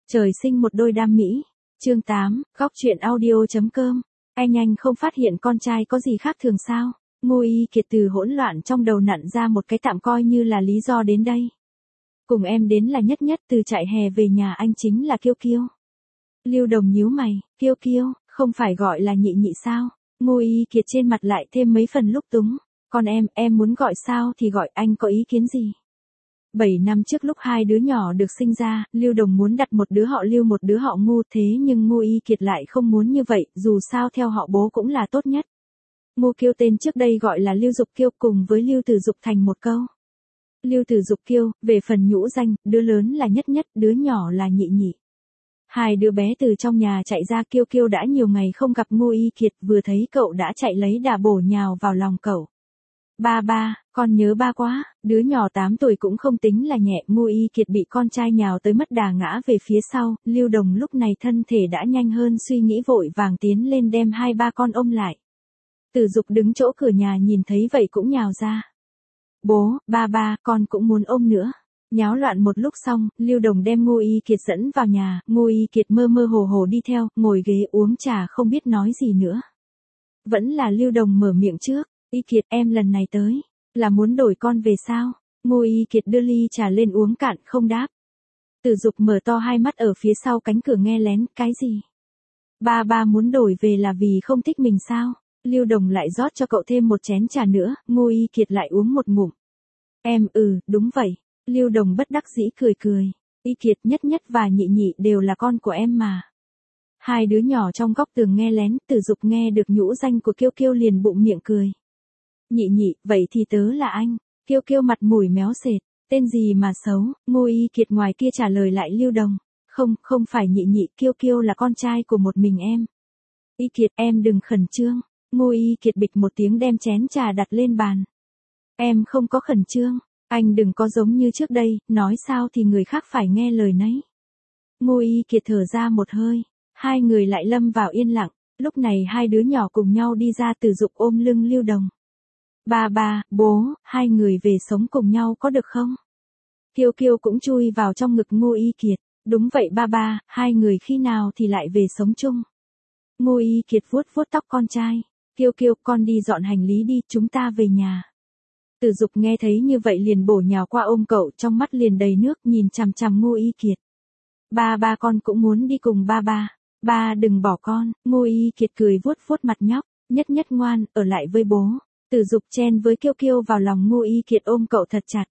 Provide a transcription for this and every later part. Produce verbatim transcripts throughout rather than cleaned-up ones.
Trời sinh một đôi đam mỹ. Chương tám, góc truyện audio.com. Anh anh không phát hiện con trai có gì khác thường sao? Ngô Y Kiệt từ hỗn loạn trong đầu nặn ra một cái tạm coi như là lý do đến đây. Cùng em đến là Nhất Nhất, từ trại hè về nhà anh chính là Kiêu Kiêu. Lưu Đồng nhíu mày, Kiêu Kiêu, không phải gọi là Nhị Nhị sao? Ngô Y Kiệt trên mặt lại thêm mấy phần lúc túng. Con em, em muốn gọi sao thì gọi, anh có ý kiến gì? Bảy năm trước lúc hai đứa nhỏ được sinh ra, Lưu Đồng muốn đặt một đứa họ Lưu một đứa họ Ngô, thế nhưng Ngô Y Kiệt lại không muốn như vậy, dù sao theo họ bố cũng là tốt nhất. Ngô Kiêu tên trước đây gọi là Lưu Dục Kiêu, cùng với Lưu Tử Dục thành một câu. Lưu Tử Dục Kiêu, về phần nhũ danh, đứa lớn là Nhất Nhất, đứa nhỏ là Nhị Nhị. Hai đứa bé từ trong nhà chạy ra, Kiêu Kiêu đã nhiều ngày không gặp Ngô Y Kiệt, vừa thấy cậu đã chạy lấy đà bổ nhào vào lòng cậu. Ba ba, con nhớ ba quá. Đứa nhỏ tám tuổi cũng không tính là nhẹ. Ngô Y Kiệt bị con trai nhào tới mất đà ngã về phía sau. Lưu Đồng lúc này thân thể đã nhanh hơn suy nghĩ, vội vàng tiến lên đem hai ba con ôm lại. Tử Dục đứng chỗ cửa nhà nhìn thấy vậy cũng nhào ra. Bố, ba ba, con cũng muốn ôm nữa. Nháo loạn một lúc xong, Lưu Đồng đem Ngô Y Kiệt dẫn vào nhà. Ngô Y Kiệt mơ mơ hồ hồ đi theo, ngồi ghế uống trà không biết nói gì nữa. Vẫn là Lưu Đồng mở miệng trước. Y Kiệt, em lần này tới, là muốn đổi con về sao? Ngô Y Kiệt đưa ly trà lên uống cạn không đáp. Tử Dục mở to hai mắt ở phía sau cánh cửa nghe lén, cái gì? Ba ba muốn đổi về là vì không thích mình sao? Lưu Đồng lại rót cho cậu thêm một chén trà nữa, Ngô Y Kiệt lại uống một ngụm. Em, ừ, đúng vậy. Lưu Đồng bất đắc dĩ cười cười. Y Kiệt, Nhất Nhất và Nhị Nhị đều là con của em mà. Hai đứa nhỏ trong góc tường nghe lén, Tử Dục nghe được nhũ danh của Kiêu Kiêu liền bụng miệng cười. Nhị Nhị, vậy thì tớ là anh. Kiêu Kiêu mặt mũi méo sệt, tên gì mà xấu? Ngô Y Kiệt ngoài kia trả lời lại Lưu Đồng. Không, không phải Nhị Nhị, Kiêu Kiêu là con trai của một mình em. Y Kiệt, em đừng khẩn trương. Ngô Y Kiệt bịch một tiếng đem chén trà đặt lên bàn. Em không có khẩn trương, anh đừng có giống như trước đây, nói sao thì người khác phải nghe lời nấy. Ngô Y Kiệt thở ra một hơi, hai người lại lâm vào yên lặng, lúc này hai đứa nhỏ cùng nhau đi ra. Tử Dục ôm lưng Lưu Đồng. Ba ba, bố, hai người về sống cùng nhau có được không? Kiêu Kiêu cũng chui vào trong ngực Ngô Y Kiệt. Đúng vậy ba ba, hai người khi nào thì lại về sống chung? Ngô Y Kiệt vuốt vuốt tóc con trai. Kiêu Kiêu, con đi dọn hành lý đi, chúng ta về nhà. Tử Dục nghe thấy như vậy liền bổ nhào qua ôm cậu, trong mắt liền đầy nước, nhìn chằm chằm Ngô Y Kiệt. Ba ba, con cũng muốn đi cùng ba ba. Ba đừng bỏ con. Ngô Y Kiệt cười vuốt vuốt mặt nhóc. Nhất Nhất ngoan, ở lại với bố. Tử Dục chen với Kiêu Kiêu vào lòng Ngô Y Kiệt ôm cậu thật chặt.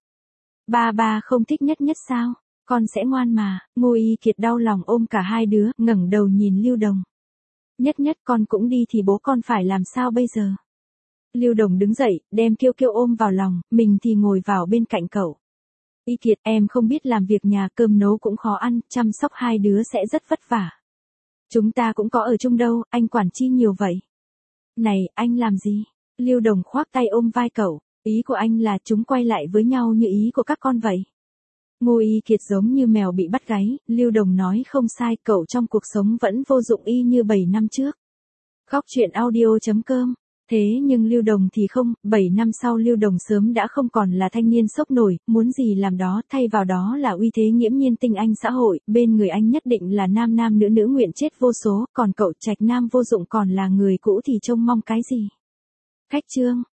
Ba ba không thích Nhất Nhất sao? Con sẽ ngoan mà. Ngô Y Kiệt đau lòng ôm cả hai đứa, ngẩng đầu nhìn Lưu Đồng. Nhất Nhất, con cũng đi thì bố con phải làm sao bây giờ? Lưu Đồng đứng dậy, đem Kiêu Kiêu ôm vào lòng, mình thì ngồi vào bên cạnh cậu. Y Kiệt, em không biết làm việc nhà, cơm nấu cũng khó ăn, chăm sóc hai đứa sẽ rất vất vả. Chúng ta cũng có ở chung đâu, anh quản chi nhiều vậy? Này, anh làm gì? Lưu Đồng khoác tay ôm vai cậu, ý của anh là chúng quay lại với nhau như ý của các con vậy. Ngô Y Kiệt giống như mèo bị bắt gáy, Lưu Đồng nói không sai, cậu trong cuộc sống vẫn vô dụng y như bảy năm trước. Góc truyện audio.com. Thế nhưng Lưu Đồng thì không, bảy năm sau Lưu Đồng sớm đã không còn là thanh niên sốc nổi, muốn gì làm đó, thay vào đó là uy thế nghiễm nhiên tinh anh xã hội, bên người anh nhất định là nam nam nữ nữ nguyện chết vô số, còn cậu Trạch Nam vô dụng còn là người cũ thì trông mong cái gì. Khách chương.